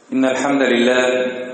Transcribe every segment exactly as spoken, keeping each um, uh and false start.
إن الحمد لله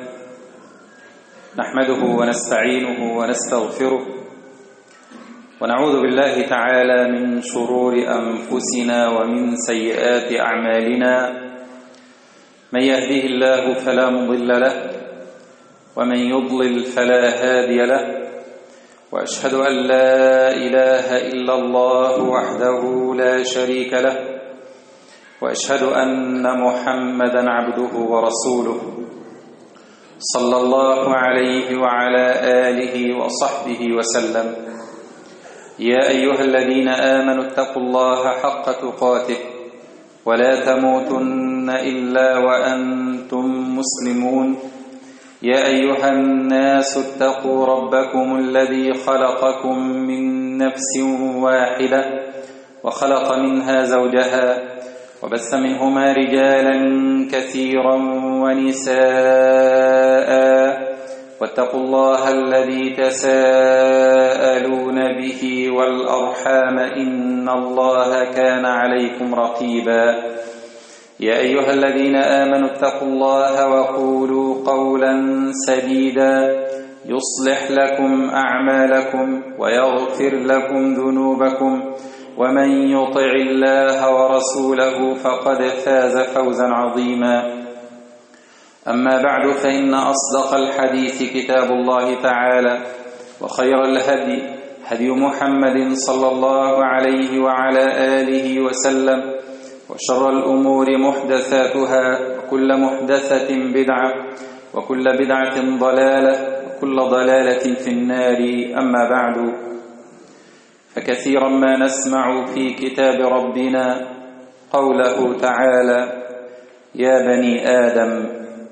نحمده ونستعينه ونستغفره ونعوذ بالله تعالى من شرور أنفسنا ومن سيئات أعمالنا. من يهده الله فلا مضل له ومن يضلل فلا هادي له، وأشهد أن لا إله إلا الله وحده لا شريك له، وأشهد أن محمدًا عبده ورسوله صلى الله عليه وعلى آله وصحبه وسلم. يا أيها الذين آمنوا اتقوا الله حق تقاته ولا تموتن إلا وأنتم مسلمون. يا أيها الناس اتقوا ربكم الذي خلقكم من نفس واحدة وخلق منها زوجها وبث منهما رجالا كثيرا ونساء، واتقوا الله الذي تساءلون به والأرحام إن الله كان عليكم رقيبا. يا أيها الذين آمنوا اتقوا الله وقولوا قولا سديدا يصلح لكم أعمالكم ويغفر لكم ذنوبكم، ومن يطع الله ورسوله فقد فاز فوزا عظيما. أما بعد، فإن أصدق الحديث كتاب الله تعالى، وخير الهدي هدي محمد صلى الله عليه وعلى آله وسلم، وشر الأمور محدثاتها، وكل محدثة بدعة، وكل بدعة ضلالة، وكل ضلالة في النار. أما بعد، فكثيرا ما نسمع في كتاب ربنا قوله تعالى: يا بني آدم،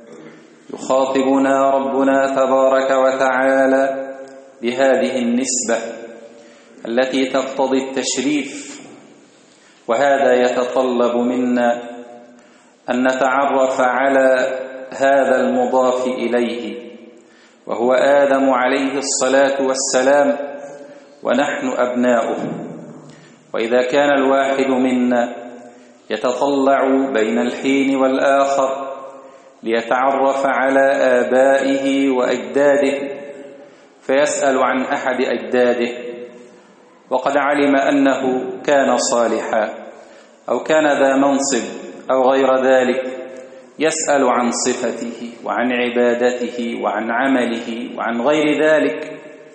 يخاطبنا ربنا تبارك وتعالى بهذه النسبة التي تقتضي التشريف، وهذا يتطلب منا أن نتعرف على هذا المضاف إليه، وهو آدم عليه الصلاة والسلام، ونحن أبناؤه. وإذا كان الواحد منا يتطلع بين الحين والآخر ليتعرف على آبائه وأجداده، فيسأل عن أحد أجداده وقد علم أنه كان صالحا أو كان ذا منصب أو غير ذلك، يسأل عن صفته وعن عبادته وعن عمله وعن غير ذلك.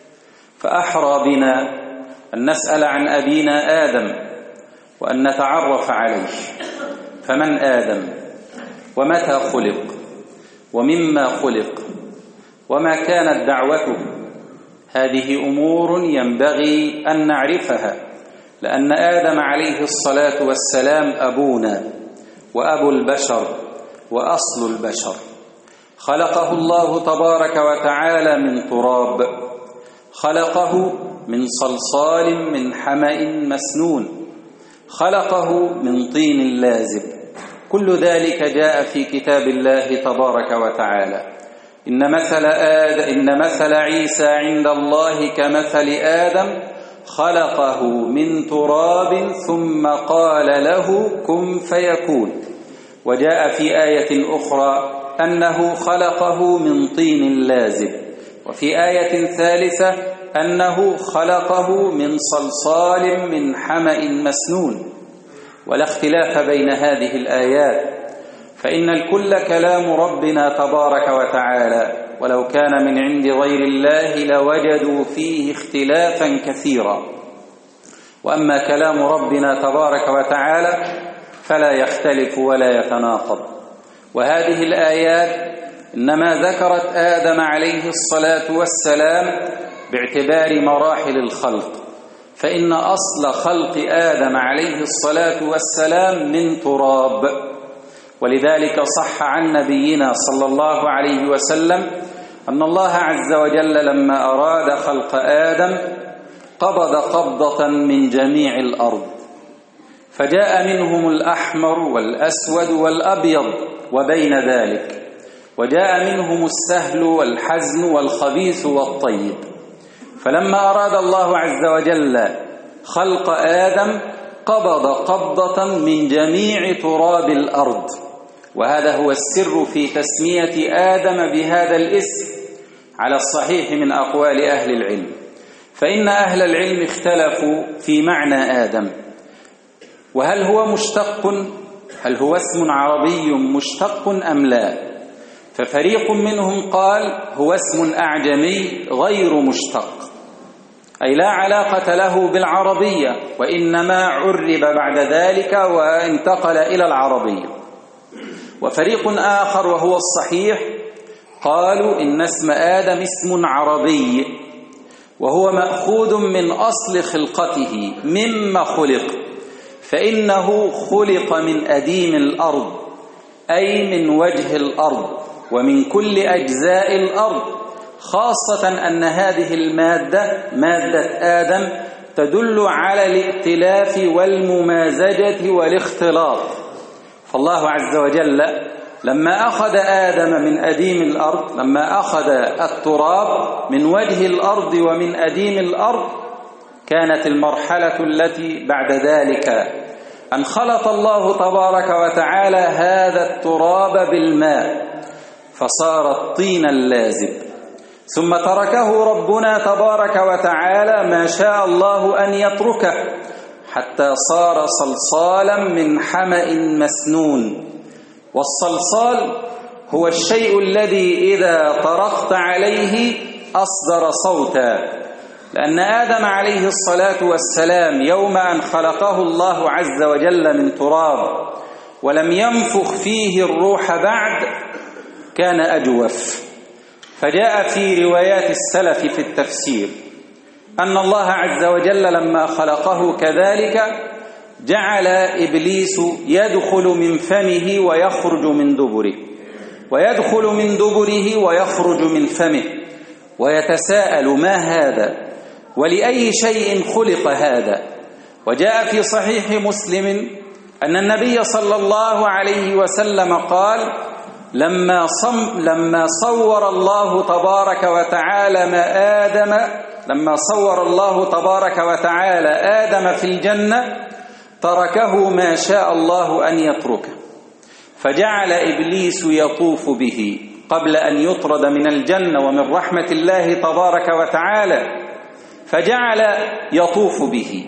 فأحرى بنا أن نسأل عن أبينا آدم وأن نتعرف عليه. فمن آدم؟ ومتى خلق؟ ومما خلق؟ وما كانت دعوته؟ هذه أمور ينبغي أن نعرفها، لأن آدم عليه الصلاة والسلام أبونا وأبو البشر وأصل البشر. خلقه الله تبارك وتعالى من تراب، خلقه من صلصال من حمأ مسنون، خلقه من طين لازب. كل ذلك جاء في كتاب الله تبارك وتعالى. إن مثل آدم إن مثل عيسى عند الله كمثل آدم، خلقه من تراب ثم قال له كن فيكون. وجاء في آية أخرى أنه خلقه من طين لازب، وفي آية ثالثة أنه خلقه من صلصال من حمأ مسنون. ولا اختلاف بين هذه الآيات، فإن الكل كلام ربنا تبارك وتعالى، ولو كان من عند غير الله لوجدوا فيه اختلافا كثيرا. وأما كلام ربنا تبارك وتعالى فلا يختلف ولا يتناقض. وهذه الآيات إنما ذكرت آدم عليه الصلاة والسلام باعتبار مراحل الخلق، فإن أصل خلق آدم عليه الصلاة والسلام من تراب. ولذلك صح عن نبينا صلى الله عليه وسلم أن الله عز وجل لما أراد خلق آدم قبض قبضة من جميع الأرض، فجاء منهم الأحمر والأسود والأبيض وبين ذلك، وجاء منهم السهل والحزن والخبيث والطيب. فلما أراد الله عز وجل خلق آدم قبض قبضة من جميع تراب الأرض، وهذا هو السر في تسمية آدم بهذا الاسم على الصحيح من أقوال أهل العلم. فإن أهل العلم اختلفوا في معنى آدم، وهل هو مشتق، هل هو اسم عربي مشتق أم لا؟ ففريق منهم قال هو اسم أعجمي غير مشتق، أي لا علاقة له بالعربية، وإنما عرب بعد ذلك وانتقل إلى العربية. وفريق آخر وهو الصحيح قالوا إن اسم آدم اسم عربي، وهو مأخوذ من أصل خلقته مما خلق، فإنه خلق من أديم الأرض، أي من وجه الأرض ومن كل أجزاء الأرض، خاصة أن هذه المادة مادة آدم تدل على الائتلاف والممازجة والاختلاط. فالله عز وجل لما أخذ آدم من أديم الأرض، لما أخذ التراب من وجه الأرض ومن أديم الأرض، كانت المرحلة التي بعد ذلك أن خلط الله تبارك وتعالى هذا التراب بالماء فصار الطين اللازب، ثم تركه ربنا تبارك وتعالى ما شاء الله أن يتركه حتى صار صلصالا من حمأ مسنون. والصلصال هو الشيء الذي إذا طرقت عليه أصدر صوتا، لأن آدم عليه الصلاة والسلام يوم أن خلقه الله عز وجل من تراب ولم ينفخ فيه الروح بعد كان أجوف. فجاء في روايات السلف في التفسير أن الله عز وجل لما خلقه كذلك جعل إبليس يدخل من فمه ويخرج من دبره، ويدخل من دبره ويخرج من فمه، ويتساءل ما هذا ولأي شيء خلق هذا. وجاء في صحيح مسلم أن النبي صلى الله عليه وسلم قال لما, صم لما صور الله تبارك وتعالى ما آدم لما صور الله تبارك وتعالى آدم في الجنة تركه ما شاء الله أن يتركه، فجعل إبليس يطوف به قبل أن يطرد من الجنة ومن رحمة الله تبارك وتعالى، فجعل يطوف به.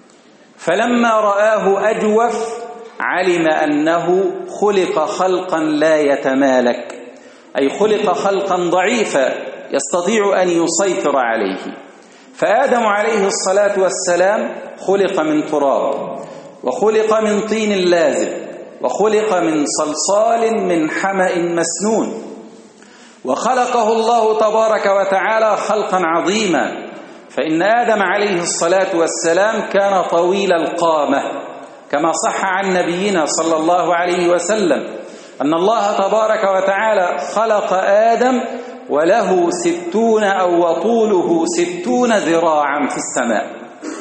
فلما رآه أجوف علم أنه خلق خلقا لا يتمالك، أي خلق خلقا ضعيفا يستطيع أن يسيطر عليه. فآدم عليه الصلاة والسلام خلق من تراب، وخلق من طين لازب، وخلق من صلصال من حمأ مسنون، وخلقه الله تبارك وتعالى خلقا عظيما. فإن آدم عليه الصلاة والسلام كان طويل القامة، كما صح عن نبينا صلى الله عليه وسلم أن الله تبارك وتعالى خلق آدم وله ستون أو وطوله ستون ذراعا في السماء،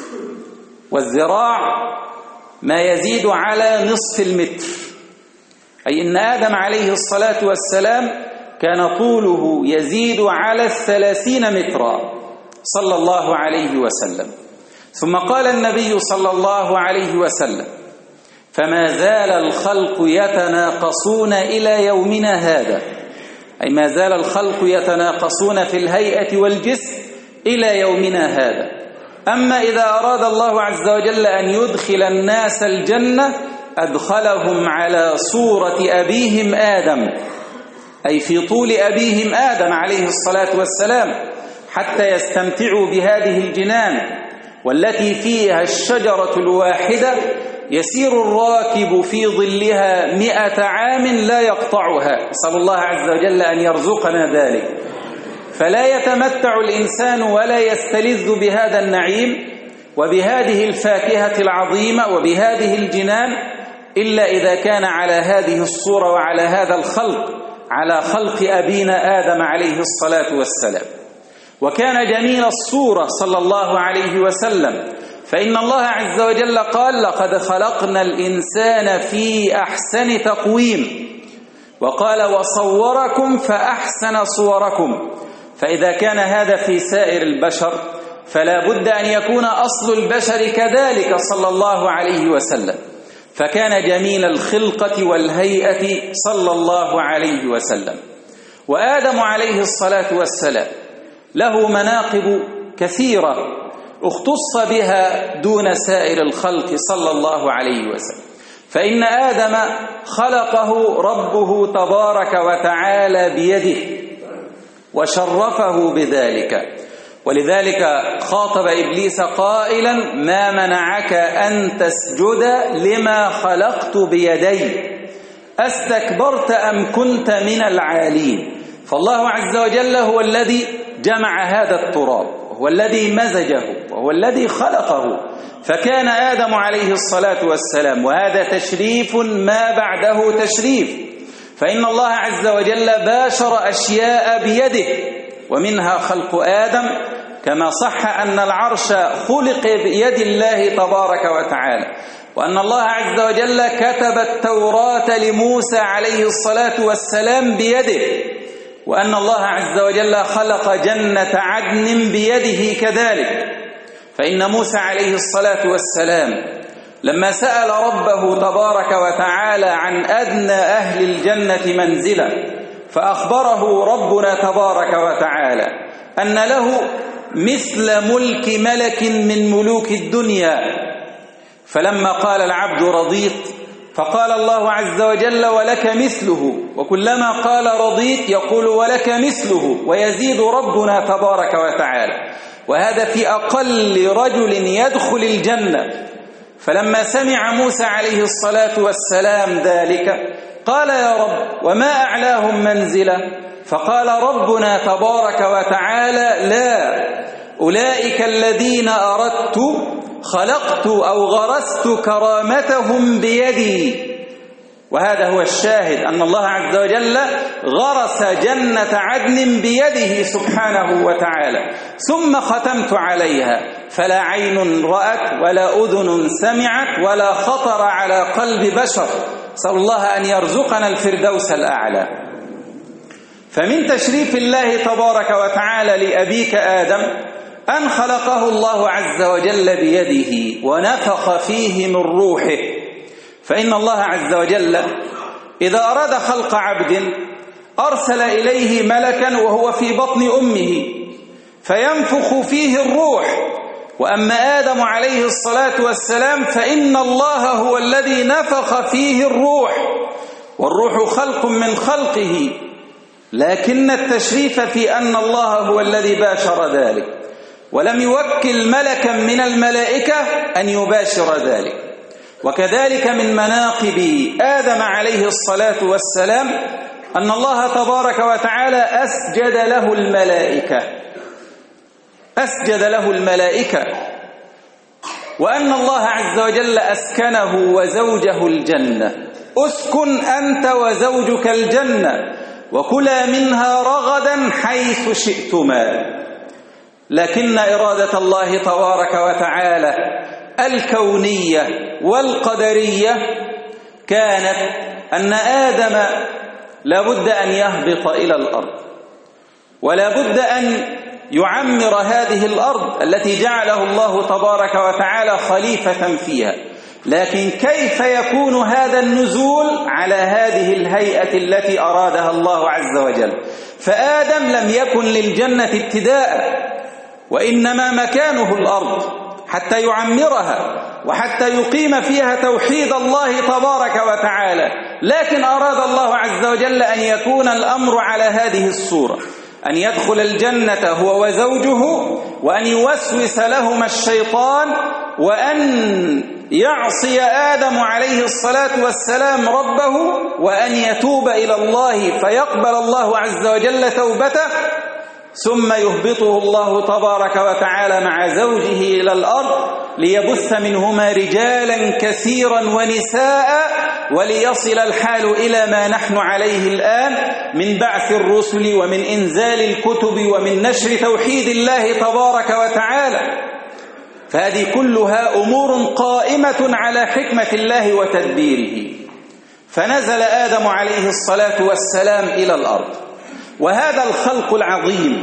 والذراع ما يزيد على نصف المتر، أي أن آدم عليه الصلاة والسلام كان طوله يزيد على الثلاثين مترا صلى الله عليه وسلم. ثم قال النبي صلى الله عليه وسلم فما زال الخلق يتناقصون إلى يومنا هذا، أي ما زال الخلق يتناقصون في الهيئة والجسم إلى يومنا هذا. أما إذا أراد الله عز وجل أن يدخل الناس الجنة أدخلهم على صورة أبيهم آدم، أي في طول أبيهم آدم عليه الصلاة والسلام، حتى يستمتعوا بهذه الجنان والتي فيها الشجرة الواحدة يسير الراكب في ظلها مئة عام لا يقطعها. نسأل الله عز وجل أن يرزقنا ذلك. فلا يتمتع الإنسان ولا يستلذ بهذا النعيم وبهذه الفاكهة العظيمة وبهذه الجنان إلا إذا كان على هذه الصورة وعلى هذا الخلق، على خلق أبينا آدم عليه الصلاة والسلام. وكان جميل الصورة صلى الله عليه وسلم، فإن الله عز وجل قال لقد خلقنا الإنسان في أحسن تقويم، وقال وصوركم فأحسن صوركم. فإذا كان هذا في سائر البشر فلا بد أن يكون أصل البشر كذلك صلى الله عليه وسلم. فكان جميل الخلقة والهيئة صلى الله عليه وسلم. وآدم عليه الصلاة والسلام له مناقب كثيرة اختص بها دون سائر الخلق صلى الله عليه وسلم. فإن آدم خلقه ربه تبارك وتعالى بيده وشرفه بذلك، ولذلك خاطب إبليس قائلا: ما منعك أن تسجد لما خلقت بيدي أستكبرت أم كنت من العالين. فالله عز وجل هو الذي جمع هذا التراب، هو الذي مزجه، وهو الذي خلقه. فكان آدم عليه الصلاة والسلام، وهذا تشريف ما بعده تشريف، فإن الله عز وجل باشر أشياء بيده، ومنها خلق آدم، كما صح أن العرش خلق بيد الله تبارك وتعالى، وأن الله عز وجل كتب التوراة لموسى عليه الصلاة والسلام بيده، وأن الله عز وجل خلق جنة عدن بيده كذلك. فإن موسى عليه الصلاة والسلام لما سأل ربه تبارك وتعالى عن أدنى أهل الجنة منزلا، فأخبره ربنا تبارك وتعالى أن له مثل ملك ملك من ملوك الدنيا. فلما قال العبد رضيت، فقال الله عز وجل: ولك مثله. وكلما قال رضيت يقول: ولك مثله، ويزيد ربنا تبارك وتعالى. وهذا في أقل رجل يدخل الجنة. فلما سمع موسى عليه الصلاة والسلام ذلك قال: يا رب، وما أعلاهم منزلا؟ فقال ربنا تبارك وتعالى: لا، أولئك الذين أردت خلقت أو غرست كرامتهم بيدي. وهذا هو الشاهد، أن الله عز وجل غرس جنة عدن بيده سبحانه وتعالى، ثم ختمت عليها، فلا عين رأت ولا أذن سمعت ولا خطر على قلب بشر. نسأل الله أن يرزقنا الفردوس الأعلى. فمن تشريف الله تبارك وتعالى لأبيك آدم أن خلقه الله عز وجل بيده ونفخ فيه من روحه. فإن الله عز وجل إذا أراد خلق عبد أرسل إليه ملكا وهو في بطن أمه فينفخ فيه الروح. وأما آدم عليه الصلاة والسلام فإن الله هو الذي نفخ فيه الروح، والروح خلق من خلقه، لكن التشريف في أن الله هو الذي باشر ذلك، ولم يوكل ملكا من الملائكة أن يباشر ذلك. وكذلك من مناقب آدم عليه الصلاة والسلام أن الله تبارك وتعالى أسجد له الملائكة أسجد له الملائكة وأن الله عز وجل أسكنه وزوجه الجنة: أسكن أنت وزوجك الجنة وكلا منها رغدا حيث شئتما. لكن إرادة الله تبارك وتعالى الكونية والقدرية كانت أن آدم لابد أن يهبط إلى الأرض، ولابد أن يعمر هذه الأرض التي جعله الله تبارك وتعالى خليفة فيها. لكن كيف يكون هذا النزول على هذه الهيئة التي أرادها الله عز وجل؟ فآدم لم يكن للجنة ابتداء، وإنما مكانه الأرض حتى يعمرها وحتى يقيم فيها توحيد الله تبارك وتعالى. لكن أراد الله عز وجل أن يكون الأمر على هذه الصورة، أن يدخل الجنة هو وزوجه، وأن يوسوس لهما الشيطان، وأن يعصي آدم عليه الصلاة والسلام ربه، وأن يتوب إلى الله فيقبل الله عز وجل توبته، ثم يهبطه الله تبارك وتعالى مع زوجه إلى الأرض ليبث منهما رجالا كثيرا ونساء، وليصل الحال إلى ما نحن عليه الآن من بعث الرسل ومن إنزال الكتب ومن نشر توحيد الله تبارك وتعالى. فهذه كلها أمور قائمة على حكمة الله وتدبيره. فنزل آدم عليه الصلاة والسلام إلى الأرض، وهذا الخلق العظيم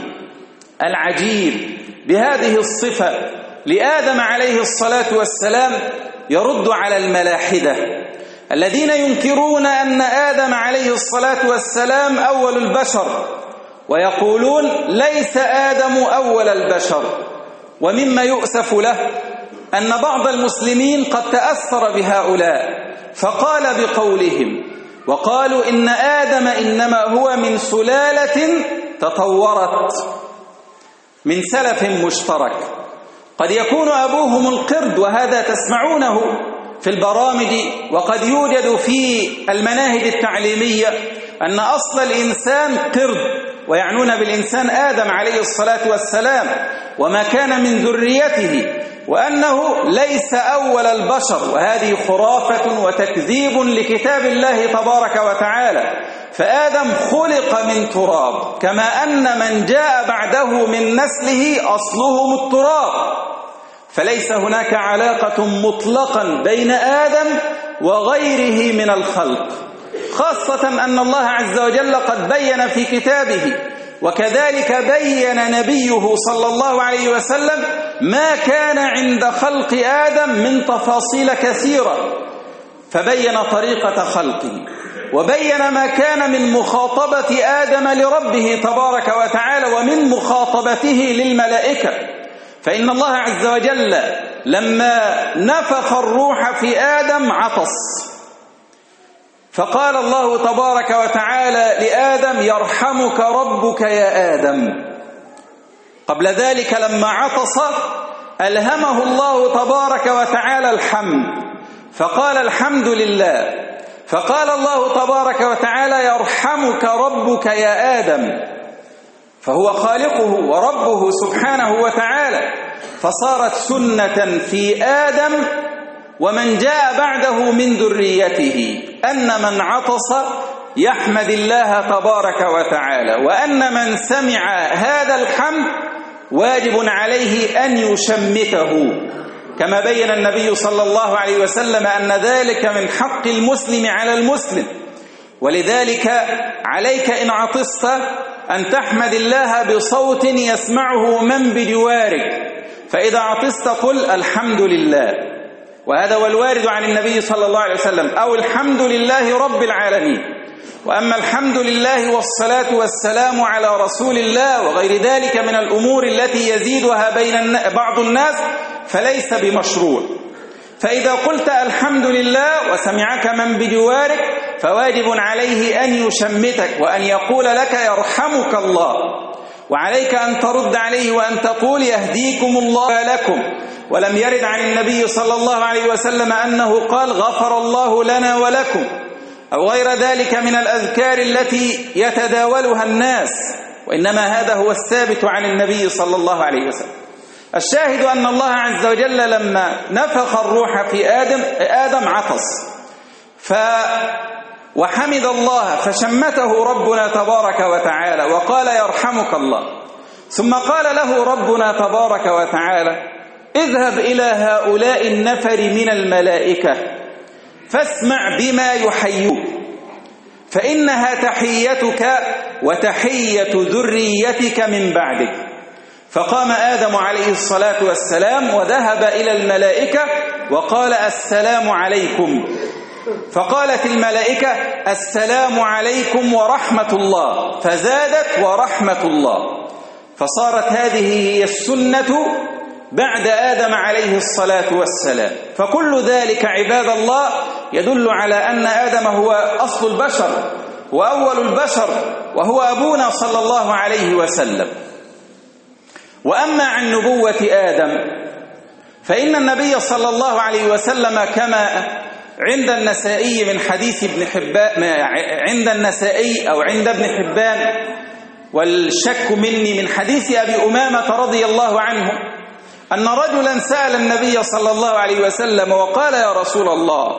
العجيب بهذه الصفة لآدم عليه الصلاة والسلام يرد على الملاحدة الذين ينكرون أن آدم عليه الصلاة والسلام أول البشر، ويقولون ليس آدم أول البشر. ومما يؤسف له أن بعض المسلمين قد تأثر بهؤلاء فقال بقولهم، وقالوا إن آدم إنما هو من سلالة تطورت من سلف مشترك، قد يكون أبوهم القرد، وهذا تسمعونه في البرامج، وقد يوجد في المناهج التعليمية أن أصل الإنسان قرد، ويعنون بالإنسان آدم عليه الصلاة والسلام وما كان من ذريته، وأنه ليس أول البشر، وهذه خرافة وتكذيب لكتاب الله تبارك وتعالى. فآدم خلق من تراب، كما أن من جاء بعده من نسله أصلهم التراب، فليس هناك علاقة مطلقا بين آدم وغيره من الخلق، خاصة أن الله عز وجل قد بين في كتابه، وكذلك بين نبيه صلى الله عليه وسلم ما كان عند خلق آدم من تفاصيل كثيرة، فبين طريقة خلقه، وبين ما كان من مخاطبة آدم لربه تبارك وتعالى ومن مخاطبته للملائكة. فإن الله عز وجل لما نفخ الروح في آدم عطس، فقال الله تبارك وتعالى لآدم يرحمك ربك يا آدم. قبل ذلك لما عطس ألهمه الله تبارك وتعالى الحمد، فقال الحمد لله، فقال الله تبارك وتعالى يرحمك ربك يا آدم، فهو خالقه وربه سبحانه وتعالى، فصارت سنة في آدم ومن جاء بعده من ذريته أن من عطس يحمد الله تبارك وتعالى، وأن من سمع هذا الحمد واجب عليه أن يشمته، كما بين النبي صلى الله عليه وسلم أن ذلك من حق المسلم على المسلم. ولذلك عليك إن عطست أن تحمد الله بصوت يسمعه من بجوارك، فإذا عطست قل الحمد لله، وهذا هو الوارد عن النبي صلى الله عليه وسلم، أو الحمد لله رب العالمين. وأما الحمد لله والصلاة والسلام على رسول الله وغير ذلك من الأمور التي يزيدها بين بعض الناس فليس بمشروع. فإذا قلت الحمد لله وسمعك من بجوارك فواجب عليه أن يشمتك وأن يقول لك يرحمك الله، وعليك أن ترد عليه وأن تقول يهديكم الله لكم. ولم يرد عن النبي صلى الله عليه وسلم أنه قال غفر الله لنا ولكم أو غير ذلك من الأذكار التي يتداولها الناس، وإنما هذا هو الثابت عن النبي صلى الله عليه وسلم. الشاهد أن الله عز وجل لما نفخ الروح في آدم آدم عطس ف وحمد الله فشمته ربنا تبارك وتعالى وقال يرحمك الله، ثم قال له ربنا تبارك وتعالى اذهب إلى هؤلاء النفر من الملائكة فاسمع بما يحيوك فإنها تحيتك وتحية ذريتك من بعدك. فقام آدم عليه الصلاة والسلام وذهب إلى الملائكة وقال السلام عليكم، فقالت الملائكة السلام عليكم ورحمة الله، فزادت ورحمة الله، فصارت هذه هي السنة بعد آدم عليه الصلاة والسلام. فكل ذلك عباد الله يدل على أن آدم هو أصل البشر وأول البشر وهو أبونا صلى الله عليه وسلم. وأما عن نبوة آدم فإن النبي صلى الله عليه وسلم كما عند النسائي من حديث ابن حبان عند النسائي أو عند ابن حبان والشك مني من حديث أبي أمامة رضي الله عنه أن رجلا سأل النبي صلى الله عليه وسلم وقال يا رسول الله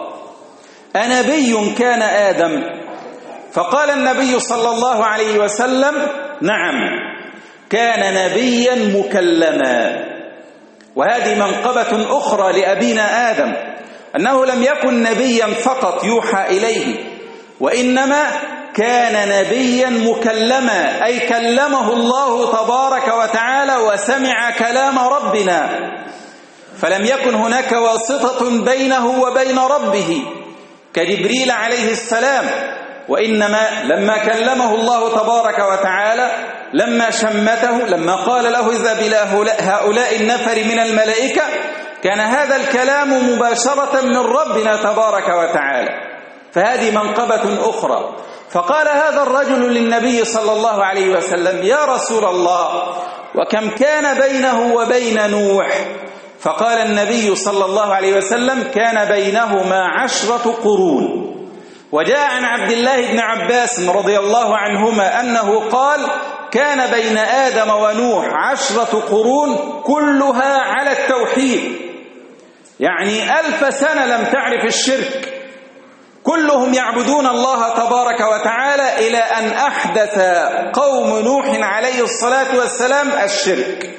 أنبي كان آدم؟ فقال النبي صلى الله عليه وسلم نعم كان نبيا مكلما. وهذه منقبة أخرى لأبينا آدم أنه لم يكن نبيا فقط يوحى إليه، وإنما كان نبيا مكلما، أي كلمه الله تبارك وتعالى وسمع كلام ربنا. فلم يكن هناك واسطة بينه وبين ربه كجبريل عليه السلام، وإنما لما كلمه الله تبارك وتعالى لما شمته، لما قال له اذهب إلى هؤلاء النفر من الملائكة، كان هذا الكلام مباشرة من ربنا تبارك وتعالى. فهذه منقبة أخرى. فقال هذا الرجل للنبي صلى الله عليه وسلم: يا رسول الله، وكم كان بينه وبين نوح؟ فقال النبي صلى الله عليه وسلم: كان بينهما عشرة قرون. وجاء عن عبد الله بن عباس رضي الله عنهما أنه قال: كان بين آدم ونوح عشرة قرون كلها على التوحيد، يعني ألف سنة لم تعرف الشرك، كلهم يعبدون الله تبارك وتعالى، إلى أن أحدث قوم نوح عليه الصلاة والسلام الشرك.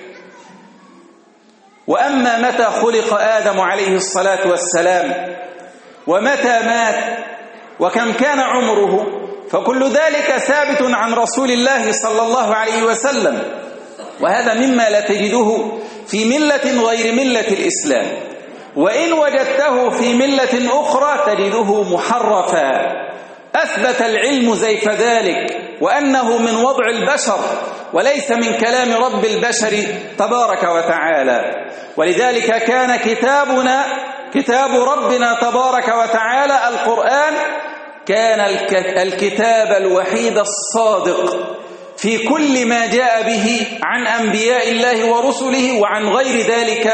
وأما متى خلق آدم عليه الصلاة والسلام ومتى مات وكم كان عمره، فكل ذلك ثابت عن رسول الله صلى الله عليه وسلم، وهذا مما لا تجده في ملة غير ملة الإسلام. وإن وجدته في ملة أخرى تجده محرفا، أثبت العلم زيف ذلك، وأنه من وضع البشر وليس من كلام رب البشر تبارك وتعالى. ولذلك كان كتابنا كتاب ربنا تبارك وتعالى القرآن كان الكتاب الوحيد الصادق في كل ما جاء به عن أنبياء الله ورسله وعن غير ذلك.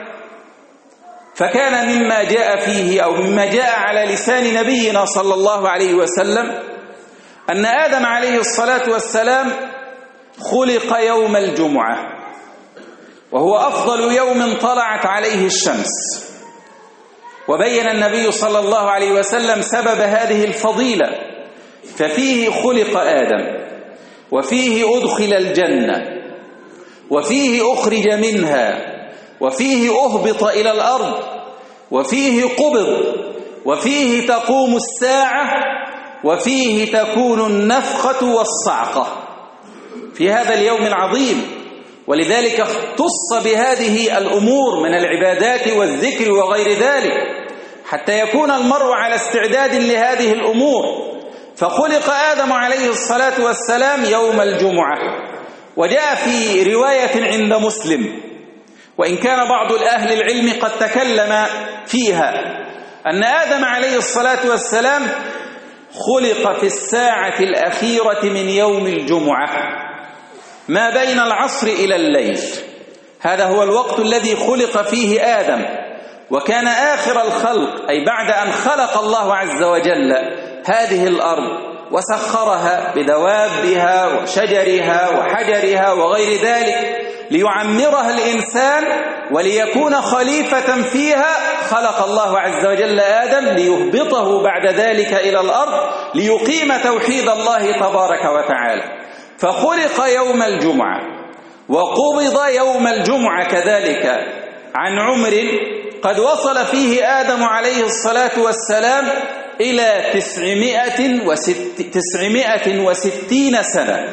فكان مما جاء فيه أو مما جاء على لسان نبينا صلى الله عليه وسلم أن آدم عليه الصلاة والسلام خلق يوم الجمعة، وهو أفضل يوم طلعت عليه الشمس. وبين النبي صلى الله عليه وسلم سبب هذه الفضيلة، ففيه خلق آدم، وفيه أدخل الجنة، وفيه أخرج منها، وفيه أهبط إلى الأرض، وفيه قبض، وفيه تقوم الساعة، وفيه تكون النفخة والصعقة في هذا اليوم العظيم. ولذلك اختص بهذه الأمور من العبادات والذكر وغير ذلك، حتى يكون المرء على استعداد لهذه الأمور. فخلق آدم عليه الصلاة والسلام يوم الجمعة. وجاء في رواية عند مسلم، وإن كان بعض الأهل العلم قد تكلم فيها، أن آدم عليه الصلاة والسلام خلق في الساعة الأخيرة من يوم الجمعة، ما بين العصر إلى الليل. هذا هو الوقت الذي خلق فيه آدم، وكان آخر الخلق، أي بعد أن خلق الله عز وجل هذه الأرض وسخرها بدوابها وشجرها وحجرها وغير ذلك ليعمرها الإنسان وليكون خليفة فيها، خلق الله عز وجل آدم ليهبطه بعد ذلك إلى الأرض ليقيم توحيد الله تبارك وتعالى. فخلق يوم الجمعة وقبض يوم الجمعة كذلك عن عمر قد وصل فيه آدم عليه الصلاة والسلام إلى تسعمائة وست تسعمائة وستين سنة،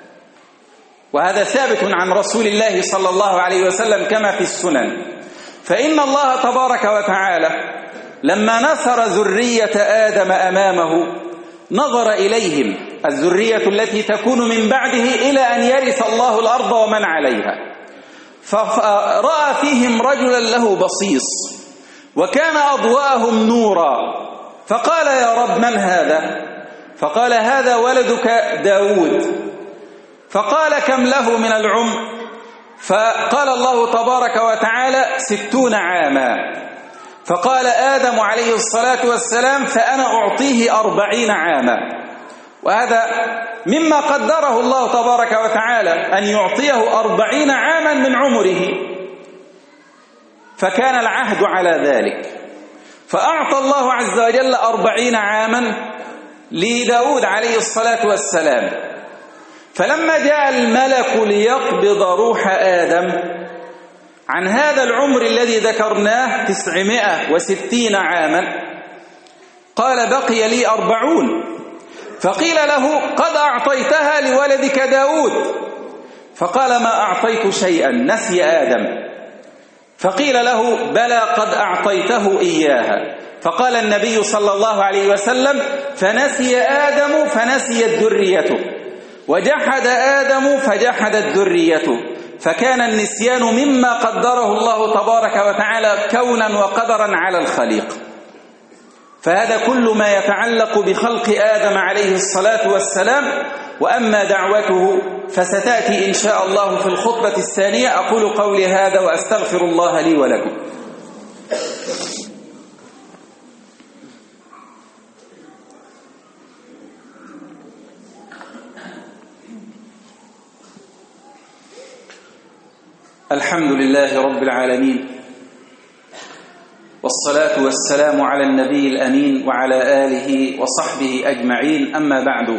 وهذا ثابت عن رسول الله صلى الله عليه وسلم كما في السنن. فإن الله تبارك وتعالى لما نثر ذرية آدم أمامه نظر إليهم، الذرية التي تكون من بعده إلى أن يرث الله الأرض ومن عليها، فرأى فيهم رجلا له بصيص وكان أضواءهم نورا، فقال: يا رب، من هذا؟ فقال: هذا ولدك داود. فقال: كم له من العمر؟ فقال الله تبارك وتعالى: ستون عاما. فقال آدم عليه الصلاة والسلام: فأنا أعطيه أربعين عاما. وهذا مما قدره الله تبارك وتعالى أن يعطيه أربعين عاما من عمره، فكان العهد على ذلك. فأعطى الله عز وجل أربعين عاما لداود عليه الصلاة والسلام. فلما جاء الملك ليقبض روح آدم عن هذا العمر الذي ذكرناه تسعمائة وستين عاما، قال: بقي لي أربعون. فقيل له: قد أعطيتها لولدك داود. فقال: ما أعطيت شيئا، نسي آدم. فقيل له بلى قد أعطيته إياها. فقال النبي صلى الله عليه وسلم فنسي آدم فنسيت ذريته، وجحد آدم فجحدت ذريته، فكان النسيان مما قدره الله تبارك وتعالى كونا وقدرا على الخليق. فهذا كل ما يتعلق بخلق آدم عليه الصلاة والسلام. وأما دعوته فستأتي إن شاء الله في الخطبة الثانية. أقول قولي هذا وأستغفر الله لي ولكم. الحمد لله رب العالمين، والصلاة والسلام على النبي الأمين وعلى آله وصحبه أجمعين. أما بعد،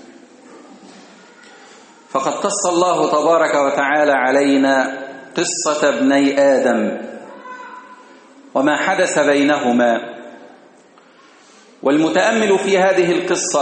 فقد قص الله تبارك وتعالى علينا قصة ابني آدم وما حدث بينهما. والمتأمل في هذه القصة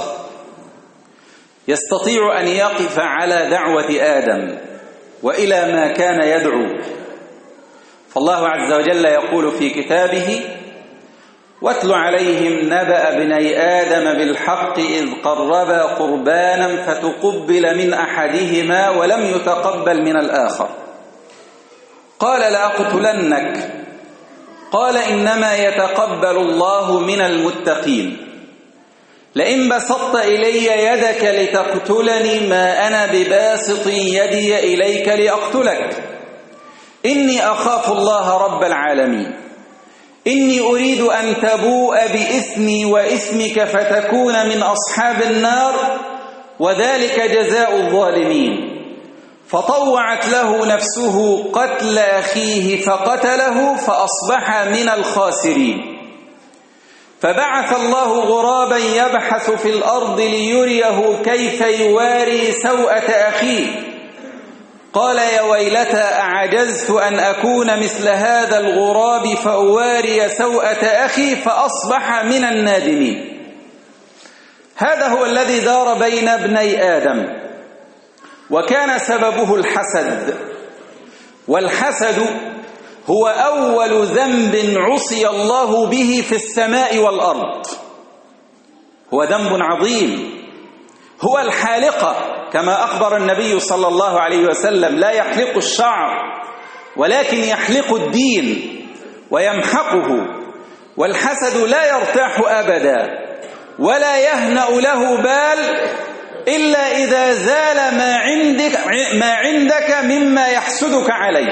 يستطيع أن يقف على دعوة آدم وإلى ما كان يدعو. فالله عز وجل يقول في كتابه: واتل عليهم نبأ ابني آدم بالحق إذ قربا قربانا فتقبل من أحدهما ولم يتقبل من الآخر قال لأقتلنك قال إنما يتقبل الله من المتقين لئن بسطت إلي يدك لتقتلني ما أنا بباسط يدي إليك لأقتلك إني أخاف الله رب العالمين إني أريد أن تبوء بإثمي وإثمك فتكون من أصحاب النار وذلك جزاء الظالمين. فطوعت له نفسه قتل أخيه فقتله فأصبح من الخاسرين. فبعث الله غرابا يبحث في الأرض ليريه كيف يواري سوءة أخيه قال يا ويلتى أعجزت أن أكون مثل هذا الغراب فأواري سوءة أخي فأصبح من النادمين. هذا هو الذي دار بين ابني آدم، وكان سببه الحسد. والحسد هو أول ذنب عصي الله به في السماء والأرض، هو ذنب عظيم، هو الحالقة كما أخبر النبي صلى الله عليه وسلم: لا يحلق الشعر ولكن يحلق الدين ويمحقه. والحسد لا يرتاح أبدا ولا يهنأ له بال إلا إذا زال ما عندك, ما عندك مما يحسدك عليه.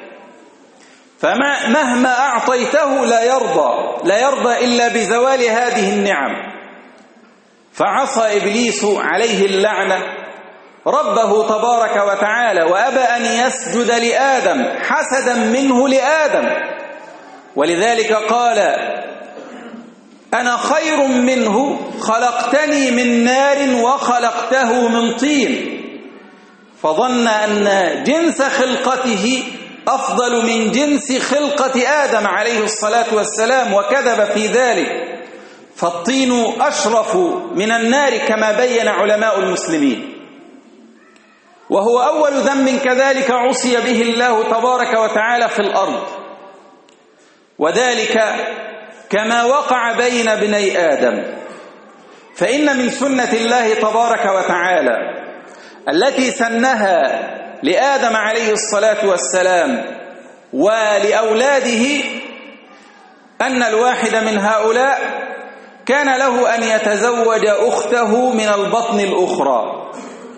فمهما أعطيته لا يرضى لا يرضى إلا بزوال هذه النعم. فعصى إبليس عليه اللعنة ربه تبارك وتعالى وأبى أن يسجد لآدم حسدا منه لآدم، ولذلك قال: أنا خير منه خلقتني من نار وخلقته من طين. فظن أن جنس خلقته أفضل من جنس خلقة آدم عليه الصلاة والسلام وكذب في ذلك، فالطين أشرف من النار كما بين علماء المسلمين. وهو أول ذنب كذلك عصي به الله تبارك وتعالى في الأرض، وذلك كما وقع بين ابني آدم. فإن من سنة الله تبارك وتعالى التي سنها لآدم عليه الصلاة والسلام ولأولاده أن الواحد من هؤلاء كان له أن يتزوج أخته من البطن الأخرى.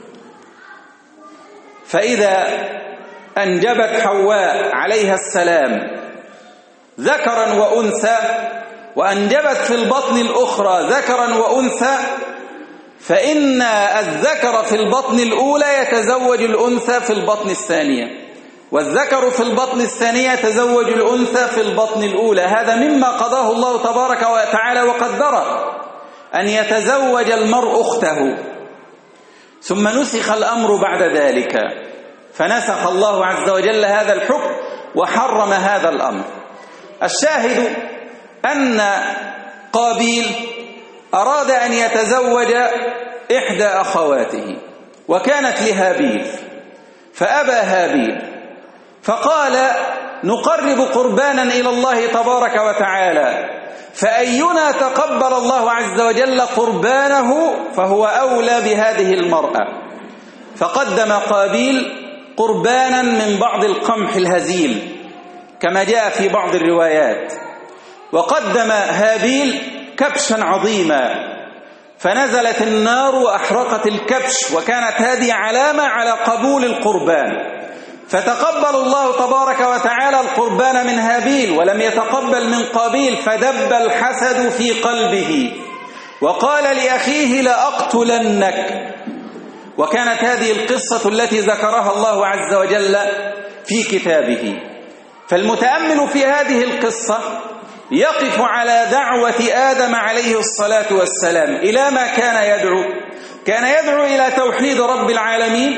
فإذا أنجبت حواء عليها السلام ذكرا وأنثى وأنجبت في البطن الأخرى ذكرا وأنثى، فإن الذكر في البطن الأولى يتزوج الأنثى في البطن الثانية، والذكر في البطن الثانية يتزوج الأنثى في البطن الأولى. هذا مما قضاه الله تبارك وتعالى وقدره، أن يتزوج المرء أخته. ثم نسخ الأمر بعد ذلك، فنسخ الله عز وجل هذا الحكم وحرم هذا الأمر. الشاهد أن قابيل أراد أن يتزوج إحدى أخواته وكانت لهابيل، فأبى هابيل، فقال نقرب قربانا إلى الله تبارك وتعالى، فأينا تقبل الله عز وجل قربانه فهو أولى بهذه المرأة. فقدم قابيل قربانا من بعض القمح الهزيل كما جاء في بعض الروايات، وقدم هابيل كبشا عظيما، فنزلت النار وأحرقت الكبش، وكانت هذه علامة على قبول القربان. فتقبل الله تبارك وتعالى القربان من هابيل ولم يتقبل من قابيل، فدب الحسد في قلبه وقال لأخيه لأقتلنك. وكانت هذه القصة التي ذكرها الله عز وجل في كتابه. فالمتأمل في هذه القصة يقف على دعوة آدم عليه الصلاة والسلام إلى ما كان يدعو. كان يدعو إلى توحيد رب العالمين،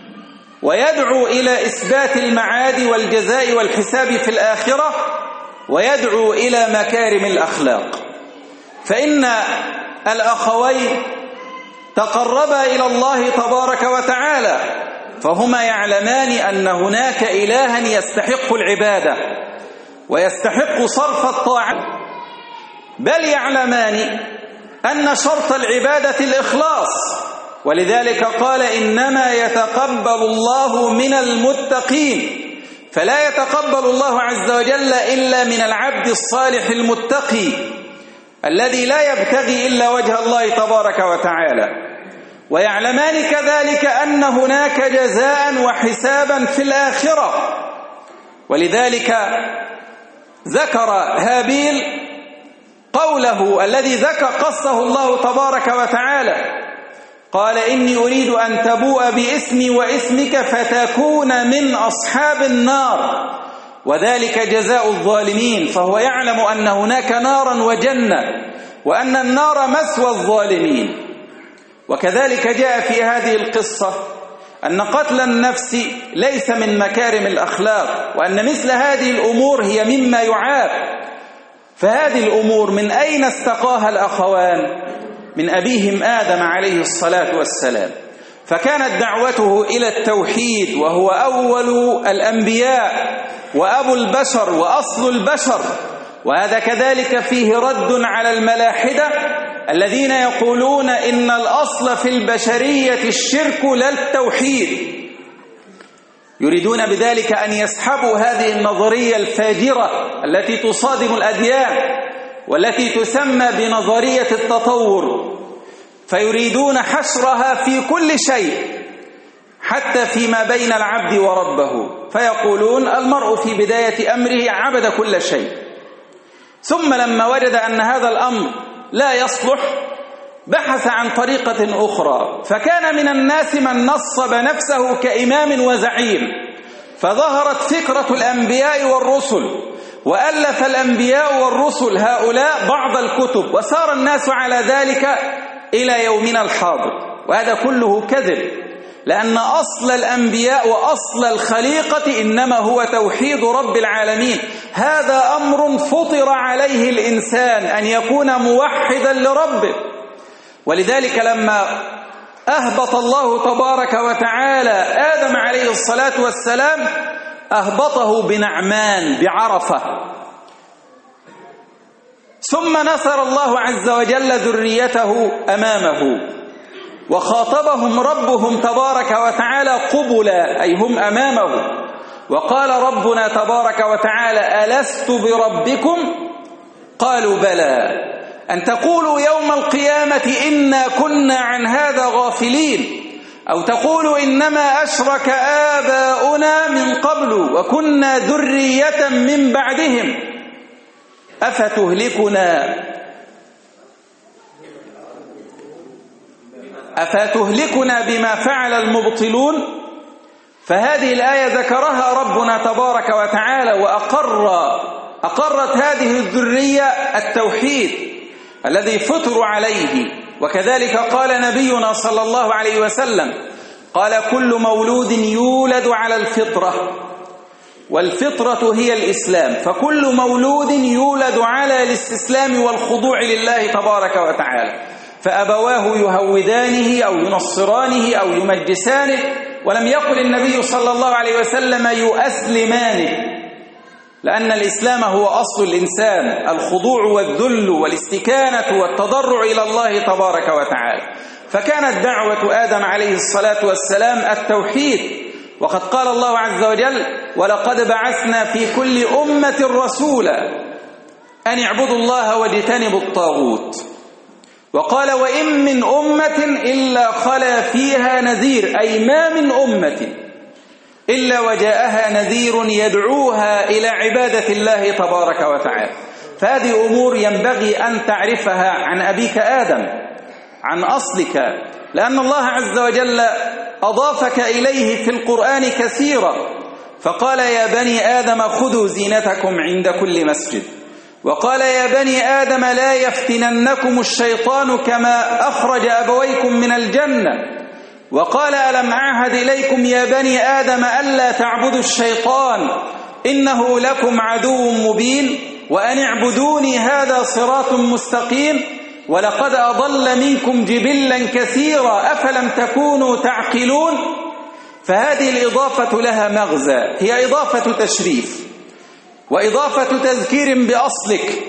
ويدعو إلى إثبات المعاد والجزاء والحساب في الآخرة، ويدعو إلى مكارم الأخلاق. فإن الأخوين تقربا إلى الله تبارك وتعالى، فهما يعلمان أن هناك إلها يستحق العبادة ويستحق صرف الطاعة، بل يعلمان أن شرط العبادة الإخلاص، ولذلك قال إنما يتقبل الله من المتقين، فلا يتقبل الله عز وجل إلا من العبد الصالح المتقي الذي لا يبتغي إلا وجه الله تبارك وتعالى. ويعلمان كذلك أن هناك جزاء وحسابا في الآخرة، ولذلك ذكر هابيل قوله الذي ذكر قصه الله تبارك وتعالى، قال إني أريد أن تبوء باسمي واسمك فتكون من أصحاب النار، وذلك جزاء الظالمين. فهو يعلم أن هناك نارا وجنة، وأن النار مثوى الظالمين. وكذلك جاء في هذه القصة أن قتل النفس ليس من مكارم الأخلاق، وأن مثل هذه الأمور هي مما يعاب. فهذه الأمور من أين استقاها الأخوان؟ من أبيهم آدم عليه الصلاة والسلام. فكانت دعوته إلى التوحيد، وهو أول الأنبياء وأبو البشر وأصل البشر. وهذا كذلك فيه رد على الملاحدة الذين يقولون إن الأصل في البشرية الشرك لا التوحيد، يريدون بذلك أن يسحبوا هذه النظرية الفاجرة التي تصادم الأديان والتي تسمى بنظرية التطور، فيريدون حشرها في كل شيء حتى فيما بين العبد وربه. فيقولون المرء في بداية أمره عبد كل شيء، ثم لما وجد أن هذا الأمر لا يصلح بحث عن طريقة أخرى. فكان من الناس من نصب نفسه كإمام وزعيم، فظهرت فكرة الأنبياء والرسل، وألف الأنبياء والرسل هؤلاء بعض الكتب، وسار الناس على ذلك إلى يومنا الحاضر. وهذا كله كذب، لأن أصل الأنبياء وأصل الخليقة إنما هو توحيد رب العالمين. هذا أمر فطر عليه الإنسان أن يكون موحدا لربه. ولذلك لما أهبط الله تبارك وتعالى آدم عليه الصلاة والسلام أهبطه بنعمان بعرفة، ثم نصر الله عز وجل ذريته أمامه، وخاطبهم ربهم تبارك وتعالى قبلا، أي هم أمامه. وقال ربنا تبارك وتعالى ألست بربكم؟ قالوا بلى، أن تقولوا يوم القيامة إنا كنا عن هذا غافلين، أو تقولوا إنما أشرك آباؤنا من قبل وكنا ذرية من بعدهم أفتهلكنا أفتهلكنا بما فعل المبطلون. فهذه الآية ذكرها ربنا تبارك وتعالى، وأقر أقرت هذه الذرية التوحيد الذي فطروا عليه. وكذلك قال نبينا صلى الله عليه وسلم، قال كل مولود يولد على الفطرة، والفطرة هي الإسلام، فكل مولود يولد على الاستسلام والخضوع لله تبارك وتعالى، فأبواه يهودانه أو ينصرانه أو يمجسانه، ولم يقل النبي صلى الله عليه وسلم يؤسلمانه. لأن الإسلام هو أصل الإنسان، الخضوع والذل والاستكانة والتضرع إلى الله تبارك وتعالى. فكانت دعوة آدم عليه الصلاة والسلام التوحيد، وقد قال الله عز وجل: ولقد بعثنا في كل أمة رسولا أن اعبدوا الله واجتنبوا الطاغوت. وقال: وإن من أمة إلا خلا فيها نذير، أي ما من أمة إلا وجاءها نذير يدعوها إلى عبادة الله تبارك وتعالى. فهذه أمور ينبغي أن تعرفها عن أبيك آدم، عن أصلك، لأن الله عز وجل أضافك إليه في القرآن كثيرا، فقال: يا بني آدم خذوا زينتكم عند كل مسجد. وقال: يا بني آدم لا يفتننكم الشيطان كما أخرج أبويكم من الجنة. وقال: ألم أعهد إليكم يا بني آدم ألا تعبدوا الشيطان إنه لكم عدو مبين وأن اعبدوني هذا صراط مستقيم ولقد أضل منكم جبلا كثيرا أفلم تكونوا تعقلون. فهذه الإضافة لها مغزى، هي إضافة تشريف، وإضافة تذكير بأصلك،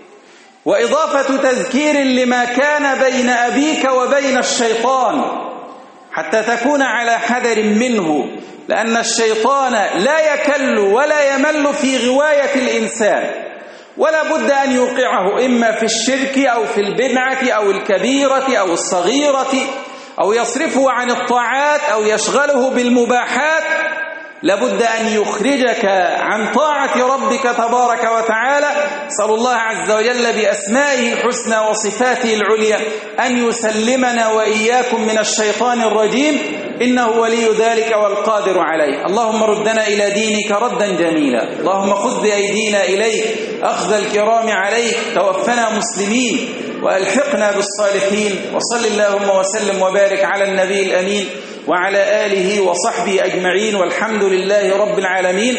وإضافة تذكير لما كان بين أبيك وبين الشيطان، حتى تكون على حذر منه، لأن الشيطان لا يكل ولا يمل في غواية الإنسان، ولا بد أن يوقعه إما في الشرك أو في البدعة أو الكبيرة أو الصغيرة، أو يصرفه عن الطاعات أو يشغله بالمباحات. لابد أن يخرجك عن طاعة ربك تبارك وتعالى. صلى الله عز وجل بأسمائه الحسنى وصفاته العليا أن يسلمنا وإياكم من الشيطان الرجيم، إنه ولي ذلك والقادر عليه. اللهم ردنا إلى دينك ردا جميلا، اللهم خذ بأيدينا إليك أخذ الكرام عليك، توفنا مسلمين وألحقنا بالصالحين. وصل اللهم وسلم وبارك على النبي الأمين وعلى آله وصحبه أجمعين، والحمد لله رب العالمين.